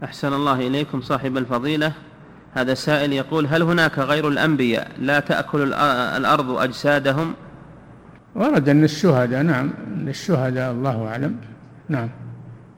أحسن الله إليكم صاحب الفضيلة. هذا سائل يقول: هل هناك غير الأنبياء لا تأكل الأرض أجسادهم؟ ورد أن الشهداء، نعم، للشهداء، الله أعلم. نعم.